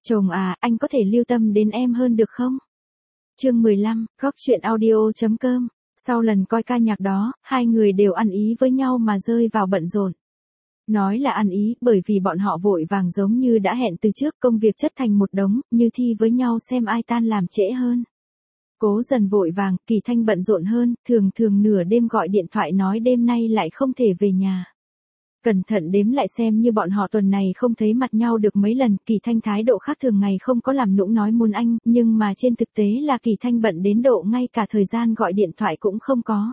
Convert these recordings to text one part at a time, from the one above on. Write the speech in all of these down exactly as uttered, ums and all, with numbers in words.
Chồng à, anh có thể lưu tâm đến em hơn được không? Chương mười lăm, góc chuyện audio.com. Sau lần coi ca nhạc đó, hai người đều ăn ý với nhau mà rơi vào bận rộn. Nói là ăn ý, bởi vì bọn họ vội vàng giống như đã hẹn từ trước, công việc chất thành một đống, như thi với nhau xem ai tan làm trễ hơn. Cố Dần vội vàng, Kỳ Thanh bận rộn hơn, thường thường nửa đêm gọi điện thoại nói đêm nay lại không thể về nhà. Cẩn thận đếm lại xem như bọn họ tuần này không thấy mặt nhau được mấy lần, Kỳ Thanh thái độ khác thường ngày không có làm nũng nói muốn anh, nhưng mà trên thực tế là Kỳ Thanh bận đến độ ngay cả thời gian gọi điện thoại cũng không có.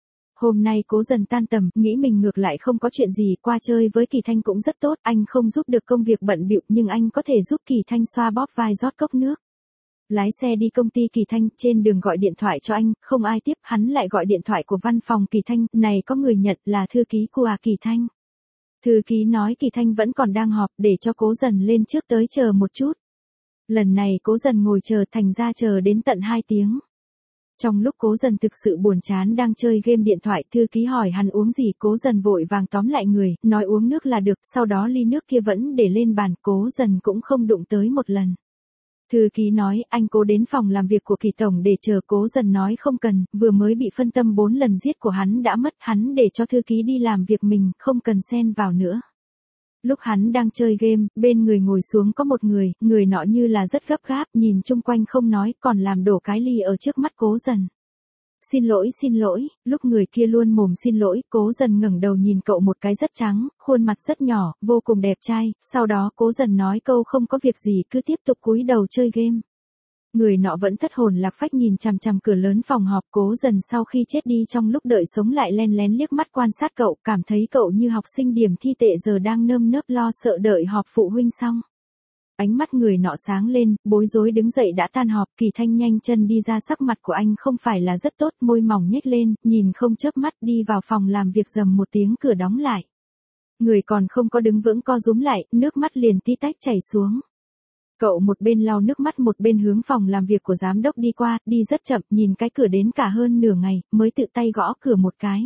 Hôm nay Cố Dần tan tầm, nghĩ mình ngược lại không có chuyện gì, qua chơi với Kỳ Thanh cũng rất tốt, anh không giúp được công việc bận bịu nhưng anh có thể giúp Kỳ Thanh xoa bóp vai rót cốc nước. Lái xe đi công ty Kỳ Thanh, trên đường gọi điện thoại cho anh, không ai tiếp, hắn lại gọi điện thoại của văn phòng Kỳ Thanh, này có người nhận là thư ký của à Kỳ Thanh. Thư ký nói Kỳ Thanh vẫn còn đang họp, để cho Cố Dần lên trước tới chờ một chút. Lần này Cố Dần ngồi chờ, thành ra chờ đến tận hai tiếng. Trong lúc Cố Dần thực sự buồn chán đang chơi game điện thoại, thư ký hỏi hắn uống gì, Cố Dần vội vàng tóm lại người, nói uống nước là được, sau đó ly nước kia vẫn để lên bàn, Cố Dần cũng không đụng tới một lần. Thư ký nói, anh Cố đến phòng làm việc của Kỳ Tổng để chờ, Cố Dần nói không cần, vừa mới bị phân tâm bốn lần giết của hắn đã mất, hắn để cho thư ký đi làm việc mình, không cần xen vào nữa. Lúc hắn đang chơi game, bên người ngồi xuống có một người, người nọ như là rất gấp gáp, nhìn chung quanh không nói, còn làm đổ cái ly ở trước mắt Cố Dần. Xin lỗi xin lỗi, lúc người kia luôn mồm xin lỗi, Cố Dần ngẩng đầu nhìn cậu một cái rất trắng, khuôn mặt rất nhỏ, vô cùng đẹp trai, sau đó Cố Dần nói câu không có việc gì cứ tiếp tục cúi đầu chơi game. Người nọ vẫn thất hồn lạc phách nhìn chằm chằm cửa lớn phòng họp, Cố Dần sau khi chết đi trong lúc đợi sống lại len lén liếc mắt quan sát cậu, cảm thấy cậu như học sinh điểm thi tệ giờ đang nơm nớp lo sợ đợi họp phụ huynh xong. Ánh mắt người nọ sáng lên, bối rối đứng dậy đã tan họp, Kỳ Thanh nhanh chân đi ra, sắc mặt của anh không phải là rất tốt, môi mỏng nhếch lên, nhìn không chớp mắt đi vào phòng làm việc, rầm một tiếng cửa đóng lại. Người còn không có đứng vững co rúm lại, nước mắt liền tí tách chảy xuống. Cậu một bên lau nước mắt một bên hướng phòng làm việc của giám đốc đi qua, đi rất chậm, nhìn cái cửa đến cả hơn nửa ngày, mới tự tay gõ cửa một cái.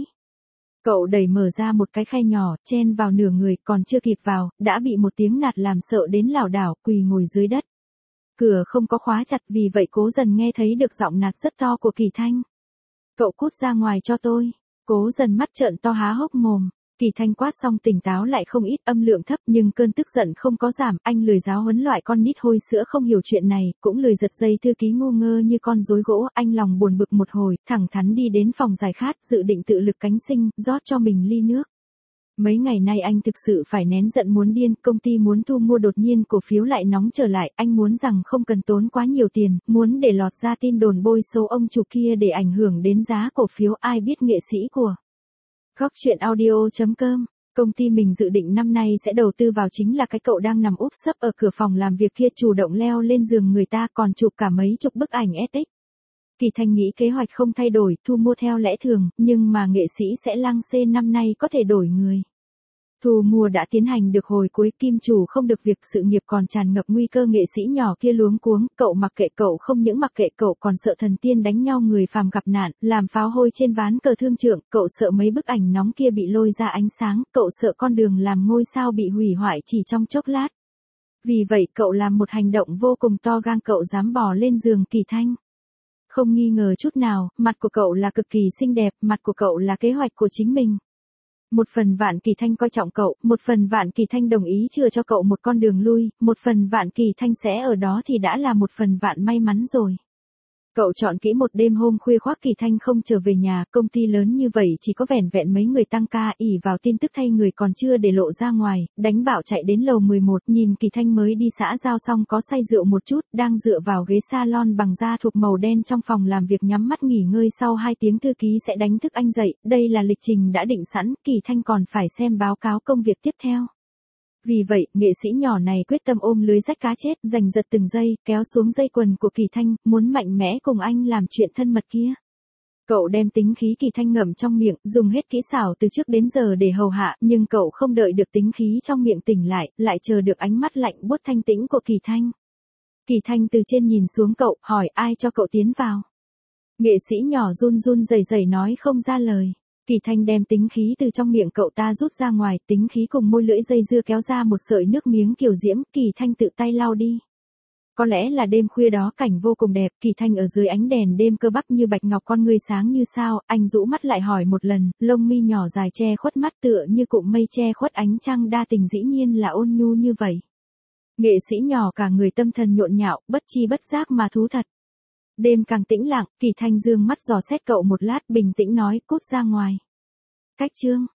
Cậu đẩy mở ra một cái khe nhỏ, chen vào nửa người, còn chưa kịp vào, đã bị một tiếng nạt làm sợ đến lảo đảo, quỳ ngồi dưới đất. Cửa không có khóa chặt, vì vậy Cố Dần nghe thấy được giọng nạt rất to của Kỳ Thanh. Cậu cút ra ngoài cho tôi. Cố Dần mắt trợn to há hốc mồm. Kỳ Thanh quát xong tỉnh táo lại không ít, âm lượng thấp nhưng cơn tức giận không có giảm, anh lười giáo huấn loại con nít hôi sữa không hiểu chuyện này, cũng lười giật dây thư ký ngu ngơ như con rối gỗ, anh lòng buồn bực một hồi, thẳng thắn đi đến phòng giải khát, dự định tự lực cánh sinh, rót cho mình ly nước. Mấy ngày nay anh thực sự phải nén giận muốn điên, công ty muốn thu mua đột nhiên cổ phiếu lại nóng trở lại, anh muốn rằng không cần tốn quá nhiều tiền, muốn để lọt ra tin đồn bôi xấu ông chủ kia để ảnh hưởng đến giá cổ phiếu, ai biết nghệ sĩ của góc chuyện audio.com. Công ty mình dự định năm nay sẽ đầu tư vào chính là cái cậu đang nằm úp sấp ở cửa phòng làm việc kia, chủ động leo lên giường người ta, còn chụp cả mấy chục bức ảnh ét ích. Kỳ Thanh nghĩ kế hoạch không thay đổi, thu mua theo lẽ thường, nhưng mà nghệ sĩ sẽ lăng xê năm nay có thể đổi người. Thu mua đã tiến hành được hồi cuối, kim chủ không được việc, sự nghiệp còn tràn ngập nguy cơ, nghệ sĩ nhỏ kia luống cuống, cậu mặc kệ, cậu không những mặc kệ, cậu còn sợ thần tiên đánh nhau, người phàm gặp nạn, làm pháo hôi trên ván cờ thương trượng, cậu sợ mấy bức ảnh nóng kia bị lôi ra ánh sáng, cậu sợ con đường làm ngôi sao bị hủy hoại chỉ trong chốc lát. Vì vậy cậu làm một hành động vô cùng to gan, cậu dám bò lên giường Kỳ Thanh. Không nghi ngờ chút nào, mặt của cậu là cực kỳ xinh đẹp, mặt của cậu là kế hoạch của chính mình. Một phần vạn Kỳ Thanh coi trọng cậu, một phần vạn Kỳ Thanh đồng ý chừa cho cậu một con đường lui, một phần vạn Kỳ Thanh sẽ ở đó thì đã là một phần vạn may mắn rồi. Cậu chọn kỹ một đêm hôm khuya khoác Kỳ Thanh không trở về nhà, công ty lớn như vậy chỉ có vẻn vẹn mấy người tăng ca, ỉ vào tin tức thay người còn chưa để lộ ra ngoài, đánh bạo chạy đến lầu mười một, nhìn Kỳ Thanh mới đi xã giao xong có say rượu một chút, đang dựa vào ghế salon bằng da thuộc màu đen trong phòng làm việc nhắm mắt nghỉ ngơi, sau hai tiếng thư ký sẽ đánh thức anh dậy, đây là lịch trình đã định sẵn, Kỳ Thanh còn phải xem báo cáo công việc tiếp theo. Vì vậy, nghệ sĩ nhỏ này quyết tâm ôm lưới rách cá chết, giành giật từng giây, kéo xuống dây quần của Kỳ Thanh, muốn mạnh mẽ cùng anh làm chuyện thân mật kia. Cậu đem tính khí Kỳ Thanh ngậm trong miệng, dùng hết kỹ xảo từ trước đến giờ để hầu hạ, nhưng cậu không đợi được tính khí trong miệng tỉnh lại, lại chờ được ánh mắt lạnh buốt thanh tĩnh của Kỳ Thanh. Kỳ Thanh từ trên nhìn xuống cậu, hỏi ai cho cậu tiến vào. Nghệ sĩ nhỏ run run rẩy rẩy nói không ra lời. Kỳ Thanh đem tính khí từ trong miệng cậu ta rút ra ngoài, tính khí cùng môi lưỡi dây dưa kéo ra một sợi nước miếng kiều diễm, Kỳ Thanh tự tay lau đi. Có lẽ là đêm khuya đó cảnh vô cùng đẹp, Kỳ Thanh ở dưới ánh đèn đêm cơ bắp như bạch ngọc, con ngươi sáng như sao, anh rũ mắt lại hỏi một lần, lông mi nhỏ dài che khuất mắt tựa như cụm mây che khuất ánh trăng đa tình, dĩ nhiên là ôn nhu như vậy. Nghệ sĩ nhỏ cả người tâm thần nhộn nhạo, bất chi bất giác mà thú thật. Đêm càng tĩnh lặng, Kỳ Thanh dương mắt dò xét cậu một lát, bình tĩnh nói, cút ra ngoài. Cách chương